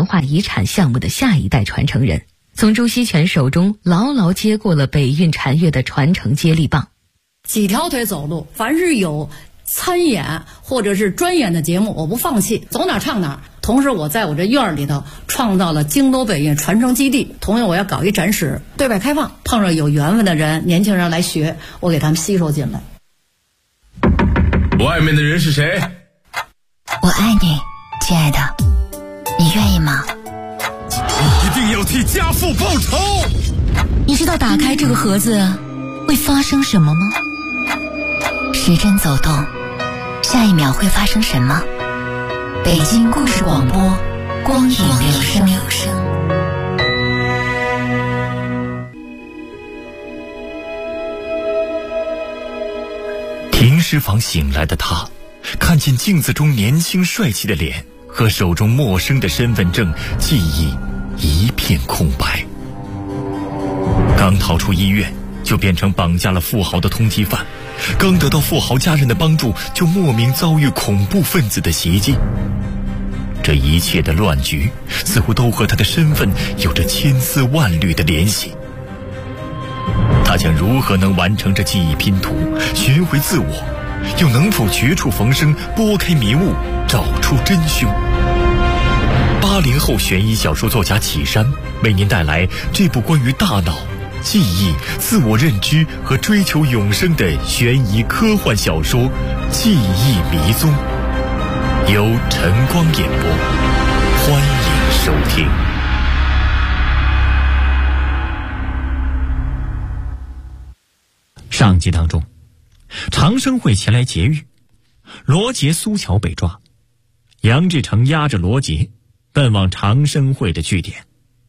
文化遗产项目的下一代传承人，从朱锡全手中牢牢接过了北韵禅乐的传承接力棒。 几条腿走路，凡是有参演或者是专演的节目，我不放弃，走哪唱哪。同时我在我这院里头创造了京都北韵传承基地，同样我要搞一展示，对外开放，碰上有缘分的人，年轻人来学，我给他们吸收进来。 外面的人是谁？ 我爱你，亲爱的，你愿意吗？ 你一定要替家父报仇。 你知道打开这个盒子会发生什么吗？时针走动，下一秒会发生什么？北京故事广播，光影留声。 停尸房醒来的他，看见镜子中年轻帅气的脸和手中陌生的身份证，记忆一片空白。刚逃出医院，就变成绑架了富豪的通缉犯，刚得到富豪家人的帮助，就莫名遭遇恐怖分子的袭击。这一切的乱局似乎都和他的身份有着千丝万缕的联系。他将如何能完成这记忆拼图，寻回自我，又能否绝处逢生，拨开迷雾，找出真凶？80后悬疑小说作家启山为您带来这部关于大脑、记忆、自我认知和追求永生的悬疑科幻小说《记忆迷踪》，由晨光演播，欢迎收听。上集当中，长生会前来劫狱，罗杰、苏乔被抓，杨志成押着罗杰奔往长生会的据点。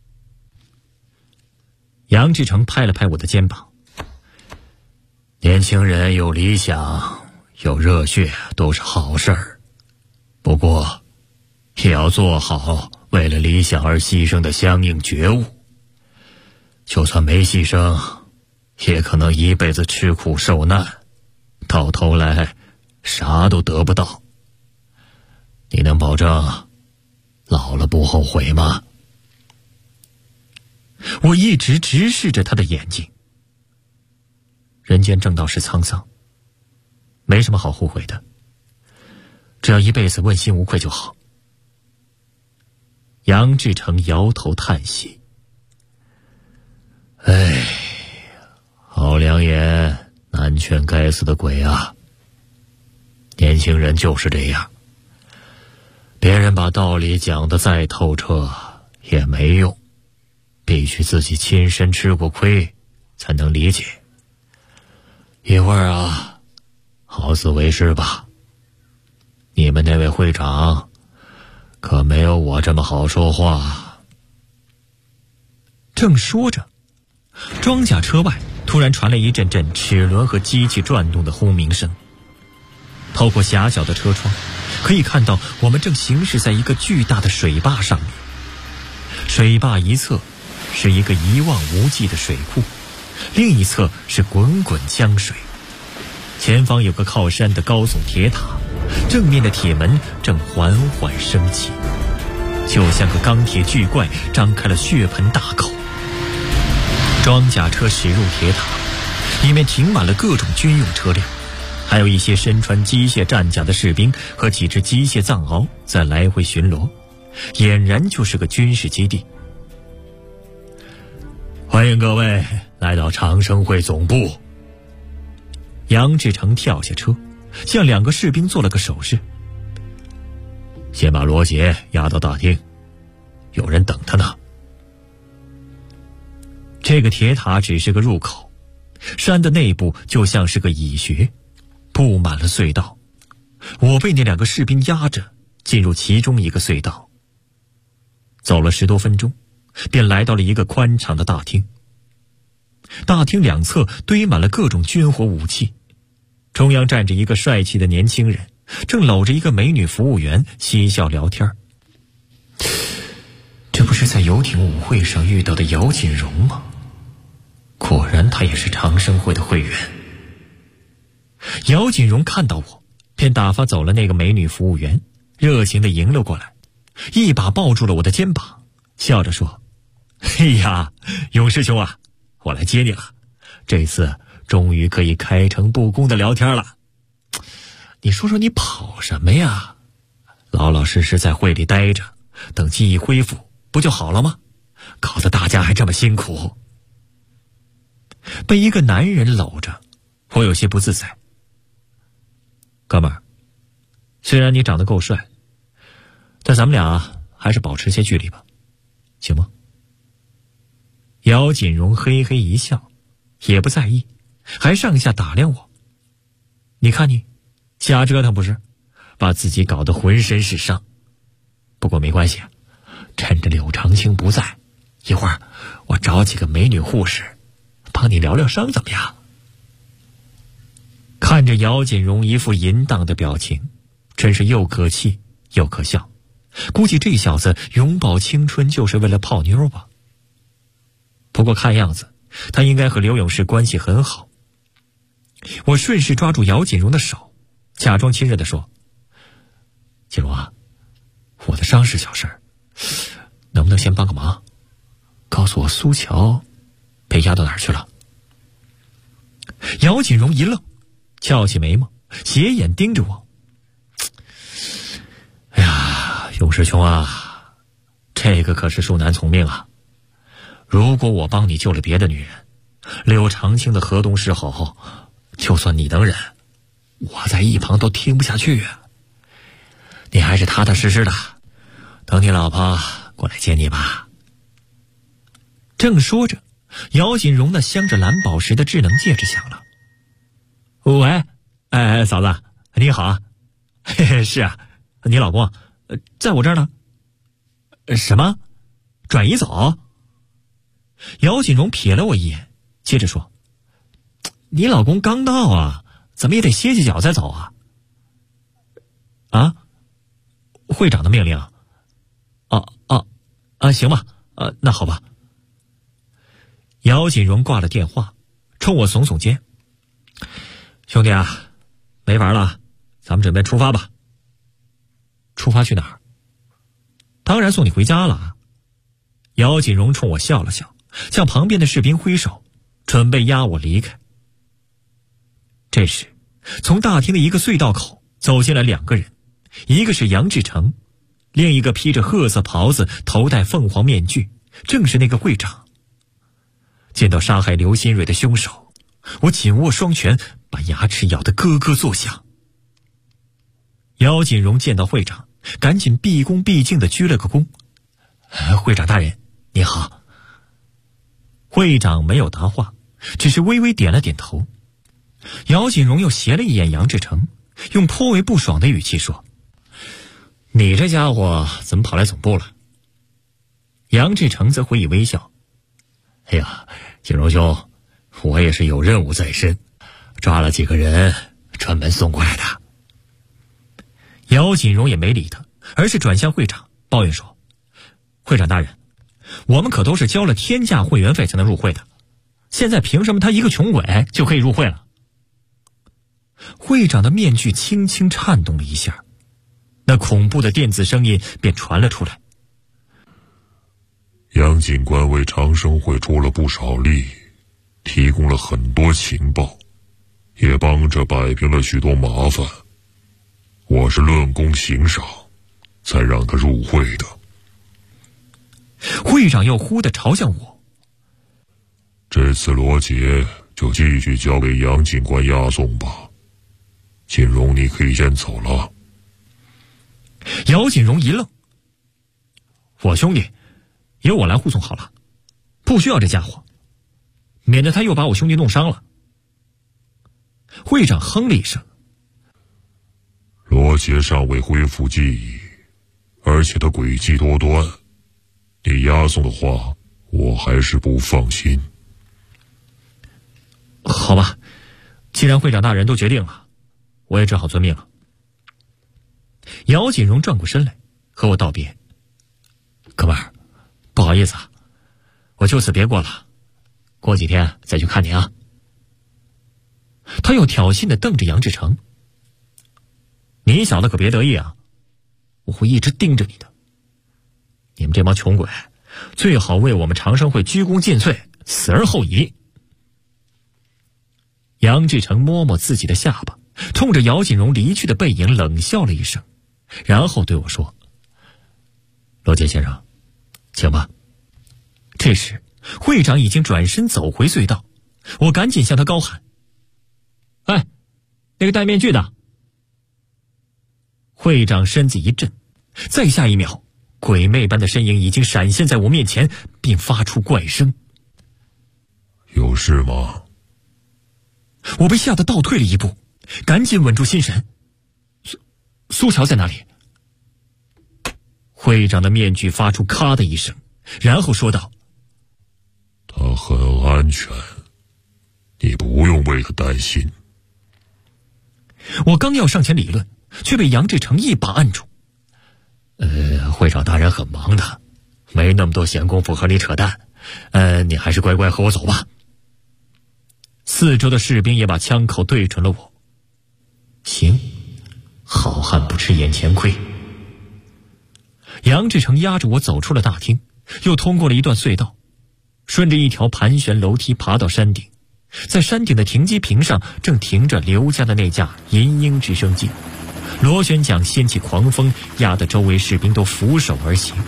杨志成拍了拍我的肩膀：年轻人有理想，有热血都是好事儿，不过也要做好为了理想而牺牲的相应觉悟。就算没牺牲，也可能一辈子吃苦受难，到头来啥都得不到。你能保证老了不后悔吗？我一直直视着他的眼睛。人间正道是沧桑，没什么好后悔的，只要一辈子问心无愧就好。杨志成摇头叹息：哎，好良言难劝该死的鬼啊！年轻人就是这样，别人把道理讲得再透彻也没用，必须自己亲身吃过亏才能理解。一会儿啊，好自为之吧。你们那位会长可没有我这么好说话。正说着，装甲车外突然传来一阵阵齿轮和机器转动的轰鸣声。透过狭小的车窗，可以看到我们正行驶在一个巨大的水坝上面。水坝一侧是一个一望无际的水库，另一侧是滚滚江水。前方有个靠山的高耸铁塔，正面的铁门正缓缓升起，就像个钢铁巨怪张开了血盆大口。装甲车驶入铁塔，里面停满了各种军用车辆，还有一些身穿机械战甲的士兵和几只机械藏獒在来回巡逻，俨然就是个军事基地。欢迎各位来到长生会总部。杨志成跳下车，向2个士兵做了个手势：先把罗杰押到大厅，有人等他呢。这个铁塔只是个入口，山的内部就像是个蚁穴，布满了隧道。我被那2个士兵压着进入其中一个隧道，走了10多分钟，便来到了一个宽敞的大厅。大厅两侧堆满了各种军火武器，中央站着一个帅气的年轻人，正搂着一个美女服务员嬉笑聊天。这不是在游艇舞会上遇到的姚锦荣吗？果然他也是长生会的会员。姚锦荣看到我，便打发走了那个美女服务员，热情地迎了过来， 一把抱住了我的肩膀，笑着说：“哎呀，勇师兄啊，我来接你了，这次终于可以开诚布公的聊天了。你说说你跑什么呀？老老实实在会里待着，等记忆恢复不就好了吗？搞得大家还这么辛苦。”被一个男人搂着，我有些不自在。哥们儿，虽然你长得够帅，但咱们俩还是保持些距离吧，行吗？姚锦荣嘿嘿一笑，也不在意，还上下打量我。你看你，瞎折腾不是？把自己搞得浑身是伤。不过没关系，趁着柳长青不在，一会儿我找几个美女护士帮你疗疗伤，怎么样？看着姚锦荣一副淫荡的表情，真是又可气又可笑。估计这小子永葆青春就是为了泡妞吧。不过看样子他应该和刘勇士关系很好。我顺势抓住姚锦荣的手，假装亲热地说：“锦荣啊，我的伤是小事儿，能不能先帮个忙，告诉我苏乔被押到哪儿去了？”姚锦荣一愣，翘起眉毛，斜眼盯着我。哎呀，勇师兄啊，这个可是恕难从命啊。如果我帮你救了别的女人，柳长青的河东狮吼，就算你能忍，我在一旁都听不下去啊。你还是踏踏实实的，等你老婆过来接你吧。正说着，姚锦荣那镶着蓝宝石的智能戒指响了。喂，哎，嫂子，你好啊。嘿嘿，是啊，你老公在我这儿呢。什么？转移走？姚锦荣瞥了我一眼，接着说：“你老公刚到啊，怎么也得歇歇脚再走啊？”啊？会长的命令？行吧，那好吧。姚锦荣挂了电话，冲我耸耸肩：“兄弟啊，没玩了，咱们准备出发吧。”出发去哪儿？当然送你回家了。姚锦荣冲我笑了笑，向旁边的士兵挥手，准备押我离开。这时，从大厅的一个隧道口走进来2个人，一个是杨志成，另一个披着褐色袍子，头戴凤凰面具，正是那个会长。见到杀害刘新蕊的凶手，我紧握双拳，把牙齿咬得咯咯作响。姚锦荣见到会长，赶紧毕恭毕敬地鞠了个躬：“会长大人，你好。”会长没有答话，只是微微点了点头。姚锦荣又斜了一眼杨志成，用颇为不爽的语气说：“你这家伙怎么跑来总部了？”杨志成则回以微笑：“哎呀，锦荣兄，我也是有任务在身，抓了几个人，专门送过来的。”姚锦荣也没理他，而是转向会长抱怨说：“会长大人，我们可都是交了天价会员费才能入会的，现在凭什么他一个穷鬼就可以入会了？”会长的面具轻轻颤动了一下，那恐怖的电子声音便传了出来：“ 杨警官为长生会出了不少力，提供了很多情报，也帮着摆平了许多麻烦。我是论功行赏，才让他入会的。” 会长又忽地朝向我：“ 这次罗杰就继续交给杨警官押送吧，锦荣你可以先走了。” 姚锦荣一愣：“我兄弟由我来护送好了，不需要这家伙，免得他又把我兄弟弄伤了。”会长哼了一声：“ 罗杰尚未恢复记忆，而且他诡计多端，你押送的话，我还是不放心。” 好吧，既然会长大人都决定了，我也只好遵命了。姚锦荣转过身来和我道别：“哥们儿，不好意思啊，我就此别过了，过几天再去看你啊。”他又挑衅地瞪着杨志成：“你小子可别得意啊，我会一直盯着你的， 你们这帮穷鬼，最好为我们长生会鞠躬尽瘁，死而后已。杨志成摸摸自己的下巴，冲着姚锦荣离去的背影冷笑了一声，然后对我说：“罗杰先生，请吧。”这时会长已经转身走回隧道，我赶紧向他高喊：“哎，那个戴面具的！”会长身子一震，再下一秒，鬼魅般的身影已经闪现在我面前，并发出怪声：“ 有事吗？” 我被吓得倒退了一步，赶紧稳住心神。苏乔在哪里？会长的面具发出咔的一声，然后说道：“ 他很安全，你不用为他担心。” 我刚要上前理论，却被杨志成一把按住。会长大人很忙的，没那么多闲工夫和你扯淡。你还是乖乖和我走吧。四周的士兵也把枪口对准了我。行，好汉不吃眼前亏。杨志成压着我走出了大厅，又通过了一段隧道，顺着一条盘旋楼梯爬到山顶。在山顶的停机坪上正停着刘家的那架银鹰直升机，螺旋桨掀起狂风，压得周围士兵都俯首而行。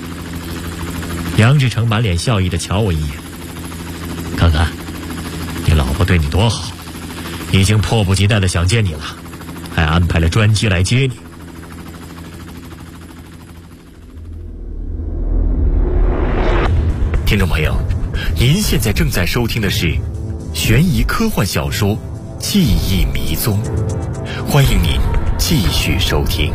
杨志成满脸笑意地瞧我一眼：“看看你老婆对你多好，已经迫不及待地想见你了，还安排了专机来接你。” 听众朋友，您现在正在收听的是悬疑科幻小说《记忆迷踪》，欢迎您继续收听。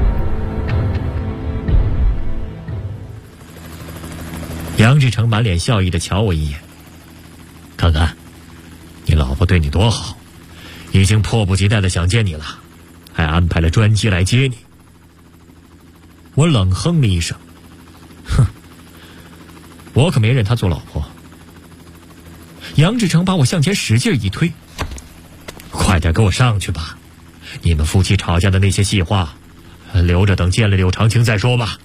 杨志成满脸笑意地瞧我一眼：“看看你老婆对你多好，已经迫不及待地想见你了，还安排了专机来接你。”我冷哼了一声：“哼，我可没认她做老婆。”杨志成把我向前使劲一推：“快点给我上去吧，你们夫妻吵架的那些细话，留着等见了柳长青再说吧。”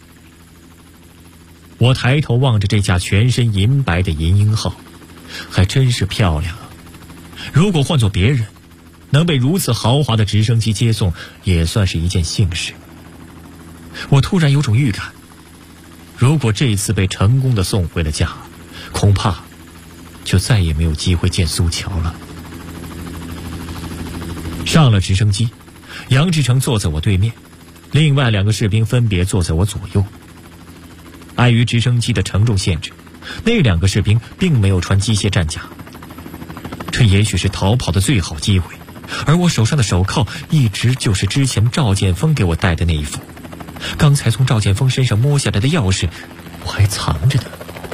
我抬头望着这架全身银白的银鹰号，还真是漂亮啊！如果换做别人，能被如此豪华的直升机接送，也算是一件幸事。我突然有种预感，如果这次被成功的送回了家，恐怕就再也没有机会见苏乔了。上了直升机，杨志成坐在我对面，另外2个士兵分别坐在我左右。碍于直升机的承重限制，那2个士兵并没有穿机械战甲，这也许是逃跑的最好机会。而我手上的手铐一直就是之前赵建锋给我戴的那一副，刚才从赵建锋身上摸下来的钥匙我还藏着呢。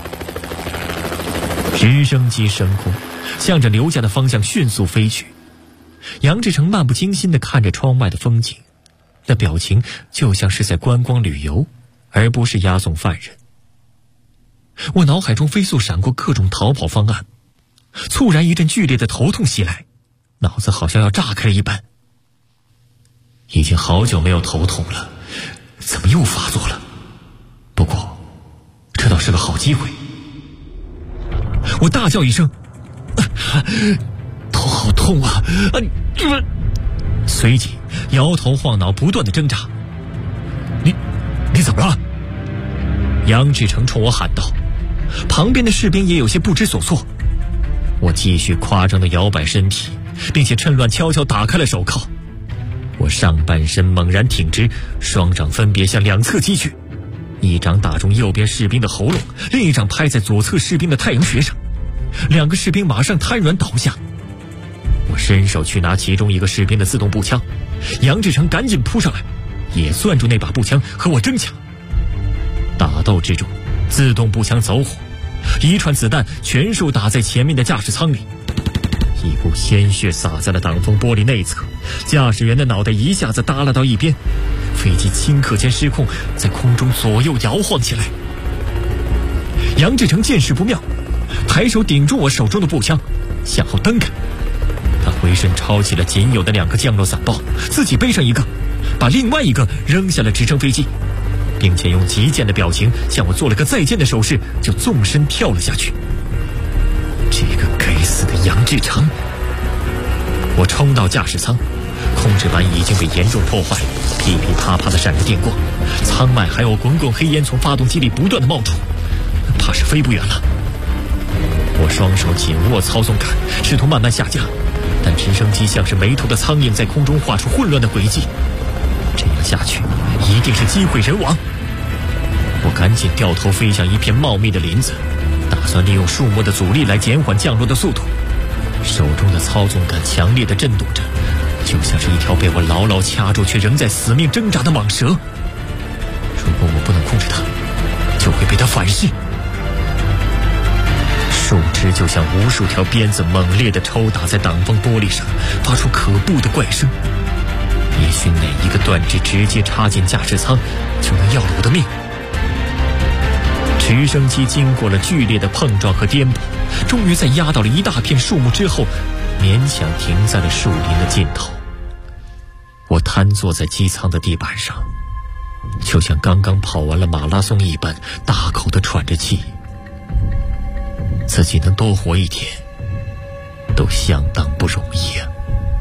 直升机升空，向着刘家的方向迅速飞去。杨志成漫不经心地看着窗外的风景，那表情就像是在观光旅游，而不是押送犯人。我脑海中飞速闪过各种逃跑方案，猝然一阵剧烈的头痛袭来，脑子好像要炸开了一般。已经好久没有头痛了，怎么又发作了？不过这倒是个好机会。我大叫一声：“头好痛啊！”随即摇头晃脑，不断的挣扎。你怎么了？杨志成冲我喊道。旁边的士兵也有些不知所措。我继续夸张的摇摆身体，并且趁乱悄悄打开了手铐。我上半身猛然挺直，双掌分别向两侧击去，一掌打中右边士兵的喉咙，另一掌拍在左侧士兵的太阳穴上，2个士兵马上瘫软倒下。我伸手去拿其中一个士兵的自动步枪，杨志成赶紧扑上来，也攥住那把步枪和我争抢。打斗之中，自动步枪走火，一串子弹全数打在前面的驾驶舱里，一股鲜血洒在了挡风玻璃内侧，驾驶员的脑袋一下子耷拉到一边，飞机顷刻间失控，在空中左右摇晃起来。杨志成见势不妙，抬手顶住我手中的步枪，向后蹬开。他回身抄起了仅有的2个降落伞包，自己背上一个，把另外一个扔下了直升飞机， 并且用极贱的表情向我做了个再见的手势，就纵身跳了下去。这个该死的杨志成！我冲到驾驶舱，控制板已经被严重破坏，噼噼啪啪地闪着电光，舱外还有滚滚黑烟从发动机里不断地冒出，怕是飞不远了。我双手紧握操纵杆，试图慢慢下降，但直升机像是没头的苍蝇，在空中画出混乱的轨迹。这样下去一定是机会人亡。我赶紧掉头飞向一片茂密的林子，打算利用树木的阻力来减缓降落的速度。手中的操纵杆强烈地震动着，就像是一条被我牢牢掐住却仍在死命挣扎的蟒蛇。如果我不能控制它，就会被它反噬。树枝就像无数条鞭子猛烈地抽打在挡风玻璃上，发出可怖的怪声。也许哪一个断肢直接插进驾驶舱，就能要了我的命。直升机经过了剧烈的碰撞和颠簸，终于在压倒了一大片树木之后，勉强停在了树林的尽头。我瘫坐在机舱的地板上，就像刚刚跑完了马拉松一般，大口地喘着气。自己能多活一天，都相当不容易啊。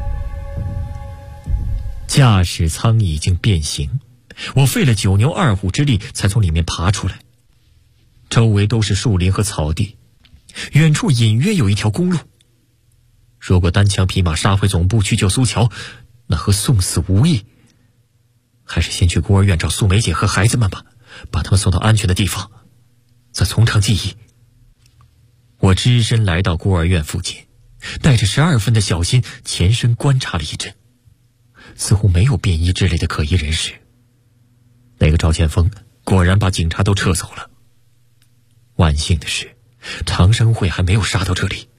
驾驶舱已经变形，我费了9牛2虎之力才从里面爬出来。周围都是树林和草地，远处隐约有一条公路。如果单枪匹马杀回总部去救苏乔，那和送死无异。还是先去孤儿院找素梅姐和孩子们吧，把他们送到安全的地方，再从长计议。我只身来到孤儿院附近，带着12分的小心前身观察了一阵，似乎没有便衣之类的可疑人士。那个赵建峰果然把警察都撤走了。万幸的是，长生会还没有杀到这里。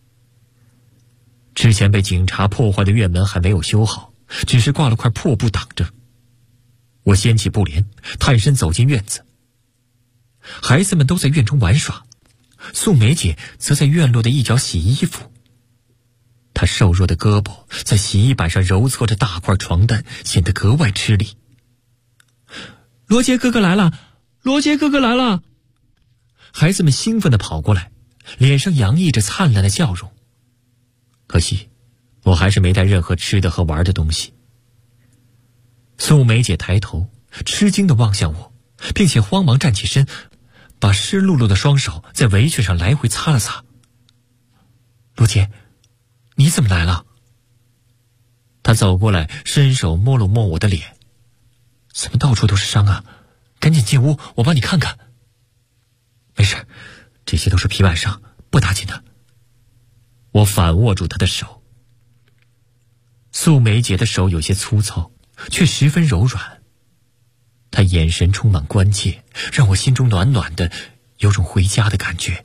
之前被警察破坏的院门还没有修好，只是挂了块破布挡着。我掀起布帘，探身走进院子。孩子们都在院中玩耍，素梅姐则在院落的一角洗衣服。她瘦弱的胳膊在洗衣板上揉搓着大块床单，显得格外吃力。罗杰哥哥来了，罗杰哥哥来了！孩子们兴奋地跑过来，脸上洋溢着灿烂的笑容。可惜我还是没带任何吃的和玩的东西。素梅姐抬头吃惊地望向我，并且慌忙站起身，把湿漉漉的双手在围裙上来回擦了擦。罗姐，你怎么来了？她走过来，伸手摸了摸我的脸。怎么到处都是伤啊？赶紧进屋，我帮你看看。没事，这些都是皮外伤，不打紧的。我反握住她的手。素梅姐的手有些粗糙，却十分柔软。她眼神充满关切，让我心中暖暖的，有种回家的感觉。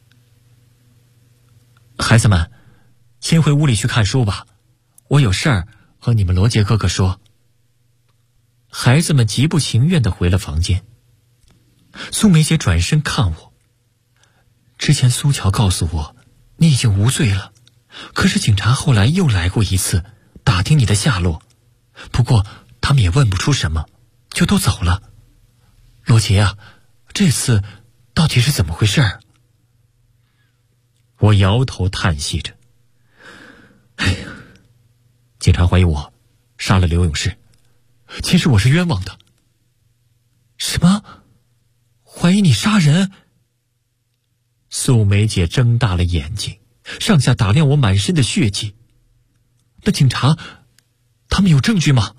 孩子们，先回屋里去看书吧，我有事儿和你们罗杰哥哥说。孩子们极不情愿地回了房间。素梅姐转身看我。之前苏乔告诉我，你已经无罪了，可是警察后来又来过一次，打听你的下落，不过他们也问不出什么，就都走了。罗杰啊，这次到底是怎么回事？我摇头叹息着。哎呀，警察怀疑我杀了刘勇士，其实我是冤枉的。什么？怀疑你杀人？素梅姐睁大了眼睛，上下打量我满身的血迹。那警察，他们有证据吗？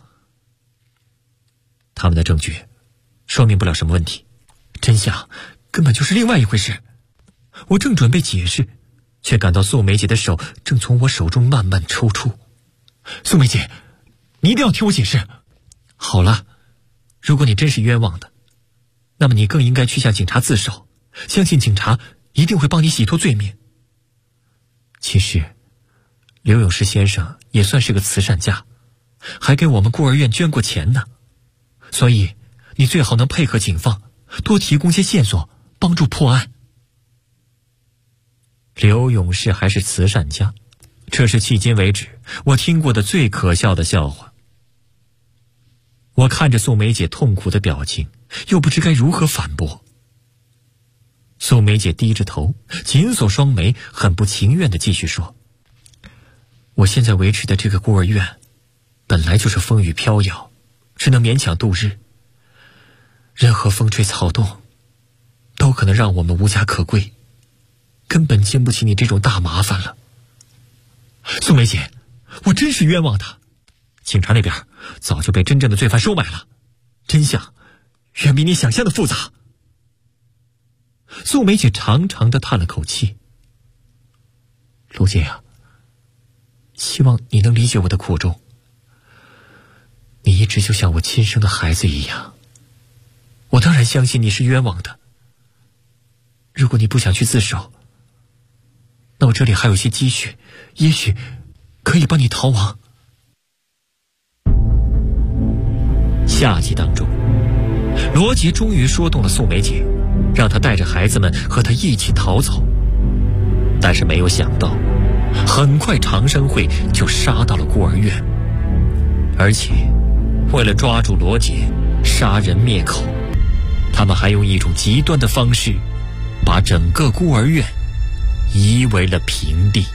他们的证据说明不了什么问题，真相根本就是另外一回事。我正准备解释，却感到素梅姐的手正从我手中慢慢抽出。素梅姐，你一定要听我解释。好了，如果你真是冤枉的，那么你更应该去向警察自首，相信警察一定会帮你洗脱罪名。其实刘勇士先生也算是个慈善家，还给我们孤儿院捐过钱呢，所以你最好能配合警方，多提供些线索，帮助破案。刘勇士还是慈善家，这是迄今为止我听过的最可笑的笑话。我看着素梅姐痛苦的表情， 又不知该如何反驳。宋梅姐低着头，紧锁双眉，很不情愿地继续说：“我现在维持的这个孤儿院，本来就是风雨飘摇，只能勉强度日。任何风吹草动，都可能让我们无家可归，根本经不起你这种大麻烦了。宋梅姐，我真是冤枉的，警察那边早就被真正的罪犯收买了，真相远比你想象的复杂。”宋梅姐长长的叹了口气：“卢姐呀，希望你能理解我的苦衷。你一直就像我亲生的孩子一样，我当然相信你是冤枉的。如果你不想去自首，那我这里还有些积蓄，也许可以帮你逃亡。”夏季当中，罗杰终于说动了宋梅姐，让她带着孩子们和他一起逃走。但是没有想到，很快长生会就杀到了孤儿院，而且为了抓住罗杰，杀人灭口，他们还用一种极端的方式，把整个孤儿院夷为了平地。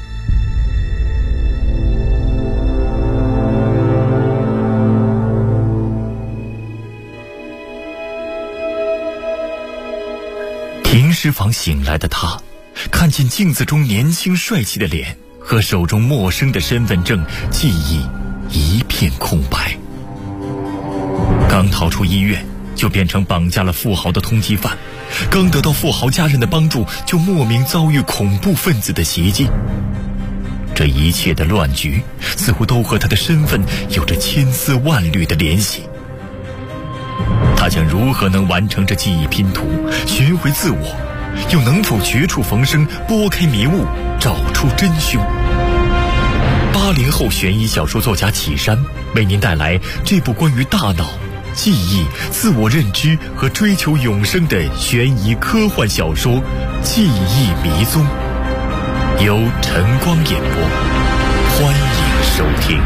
停尸房醒来的他，看见镜子中年轻帅气的脸和手中陌生的身份证，记忆一片空白。刚逃出医院，就变成绑架了富豪的通缉犯，刚得到富豪家人的帮助，就莫名遭遇恐怖分子的袭击。这一切的乱局，似乎都和他的身份有着千丝万缕的联系。他将如何能完成这记忆拼图，寻回自我，又能否绝处逢生，拨开迷雾，找出真凶？80后悬疑小说作家启山为您带来这部关于大脑、记忆、自我认知和追求永生的悬疑科幻小说《记忆迷踪》，由晨光演播，欢迎收听。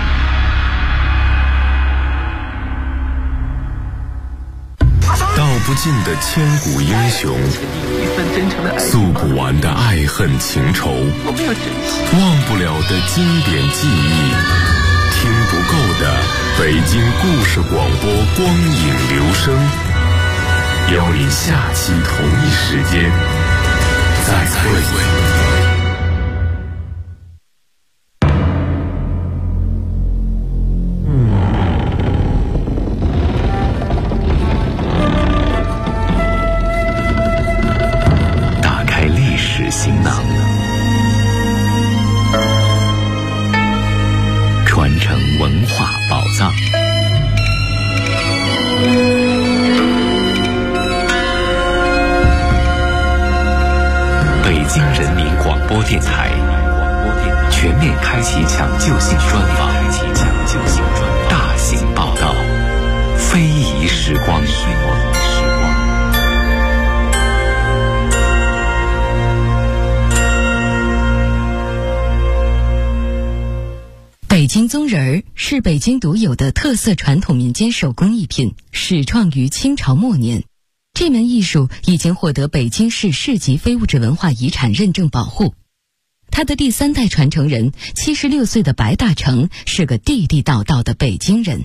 道不尽的千古英雄，诉不完的爱恨情仇，忘不了的经典记忆，听不够的北京故事广播光影留声，邀你下期同一时间再会。 行囊，传承文化宝藏。北京人民广播电台全面开启抢救性专访，大型报道，非遗时光。 北京宗人儿是北京独有的特色传统民间手工艺品，始创于清朝末年。这门艺术已经获得北京市市级非物质文化遗产认证保护。他的第3代传承人76岁的白大成是个地地道道的北京人。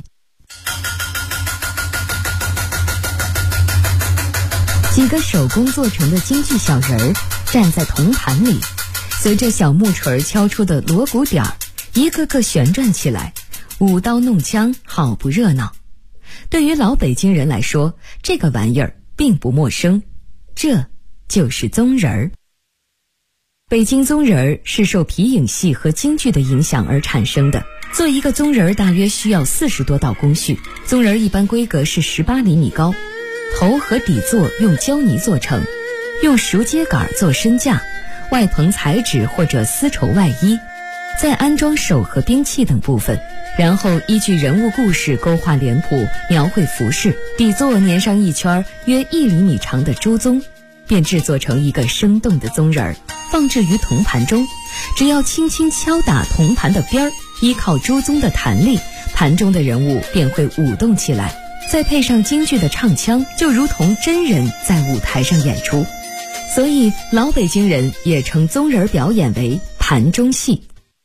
几个手工做成的京剧小人儿站在铜盘里，随着小木锤敲出的锣鼓点儿，一个个旋转起来，舞刀弄枪，好不热闹。对于老北京人来说，这个玩意儿并不陌生，这就是宗人儿。北京宗人儿是受皮影戏和京剧的影响而产生的。做一个宗人儿大约需要40多道工序，宗人儿一般规格是18厘米高，头和底座用胶泥做成，用熟秸秆做身架，外棚彩纸或者丝绸外衣，再安装手和兵器等部分，然后依据人物故事勾画脸谱，描绘服饰，底座粘上一圈约1厘米长的猪鬃，便制作成一个生动的宗人儿，放置于铜盘中。只要轻轻敲打铜盘的边儿，依靠猪鬃的弹力，盘中的人物便会舞动起来。 再配上京剧的唱腔，就如同真人在舞台上演出。所以老北京人也称宗人表演为盘中戏。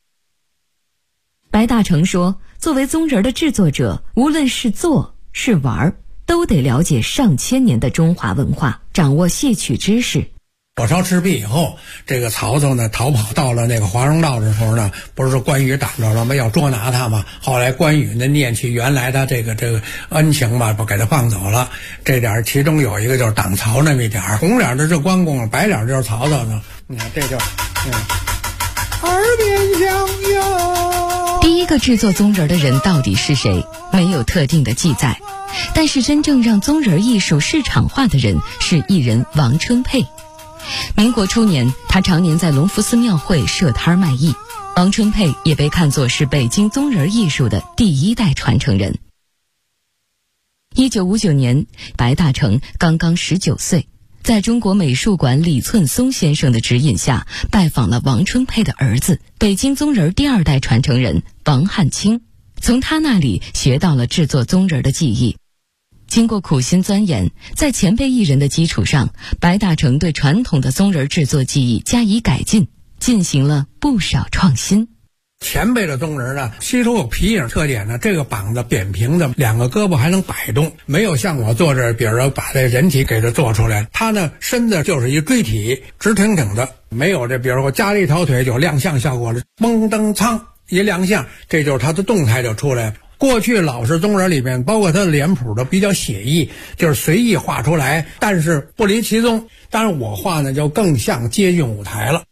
白大成说，作为宗人的制作者，无论是做是玩，都得了解上千年的中华文化，掌握戏曲知识。 火烧赤壁以后，这个曹操呢逃跑到了那个华容道的时候呢，不是说关羽挡着了吗？要捉拿他嘛。后来关羽呢念起原来他这个恩情嘛，不给他放走了。这点其中有一个就是挡曹那么一点，红脸的是关公，白脸就是曹操呢。你看这就耳边响哟。 第一个制作宗人的人到底是谁？没有特定的记载。但是真正让宗人艺术市场化的人是艺人王春佩。民国初年，他常年在隆福寺庙会设摊卖艺。王春佩也被看作是北京宗人艺术的第一代传承人。1959年，白大成刚刚19岁，在中国美术馆李寸松先生的指引下，拜访了王春佩的儿子，北京宗人第二代传承人王汉卿，从他那里学到了制作宗人的技艺。经过苦心钻研，在前辈艺人的基础上，白大成对传统的宗人制作技艺加以改进，进行了不少创新。 前辈的宗人呢，吸收有皮影特点呢，这个膀子扁平的，两个胳膊还能摆动，没有像我做这，比如说把这人体给它做出来，他呢身子就是一锥体，直挺挺的，没有这，比如说加了一条腿就亮相效果了，蒙登苍一亮相，这就是他的动态就出来了。过去老式宗人里面，包括他的脸谱都比较写意，就是随意画出来，但是不离其宗。当然我画呢就更像接近舞台了。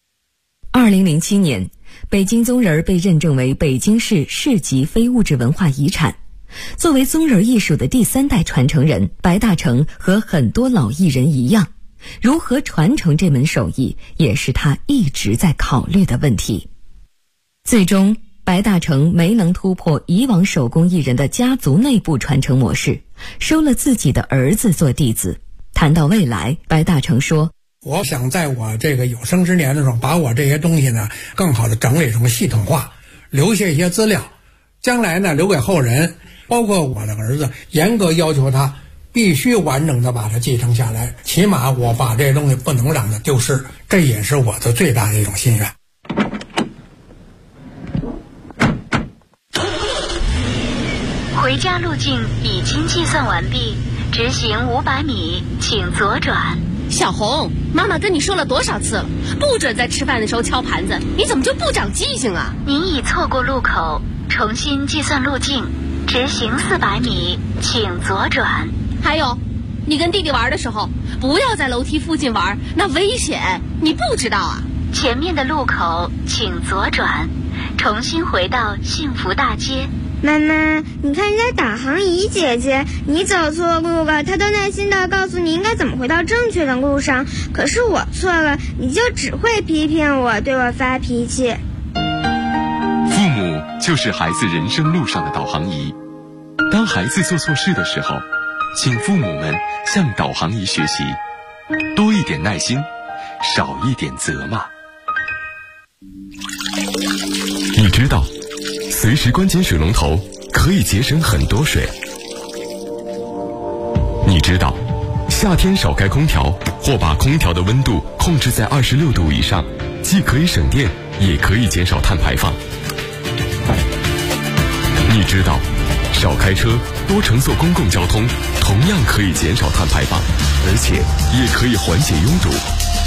2007年，北京宗人被认证为北京市市级非物质文化遗产。作为宗人艺术的第三代传承人，白大成和很多老艺人一样，如何传承这门手艺，也是他一直在考虑的问题。最终白大成没能突破以往手工艺人的家族内部传承模式，收了自己的儿子做弟子。谈到未来，白大成说， 我想在我这个有生之年的时候，把我这些东西呢更好的整理成系统化，留下一些资料，将来呢留给后人，包括我的儿子，严格要求他必须完整的把它继承下来，起码我把这些东西不能让它丢失，这也是我的最大的一种心愿。 回家路径已经计算完毕，直行500米，请左转。 小红，妈妈跟你说了多少次了，不准在吃饭的时候敲盘子，你怎么就不长记性啊？ 您已错过路口，重新计算路径，直行400米，请左转。 还有，你跟弟弟玩的时候，不要在楼梯附近玩，那危险，你不知道啊？ 前面的路口请左转，重新回到幸福大街。 妈妈，你看人家导航仪姐姐，你走错路了，她都耐心地告诉你应该怎么回到正确的路上，可是我错了，你就只会批评我，对我发脾气。 父母就是孩子人生路上的导航仪，当孩子做错事的时候，请父母们向导航仪学习，多一点耐心，少一点责骂。你知道随时关紧水龙头可以节省很多水。你知道夏天少开空调或把空调的温度控制在26度以上，既可以省电也可以减少碳排放。你知道少开车多乘坐公共交通同样可以减少碳排放，而且也可以缓解拥堵。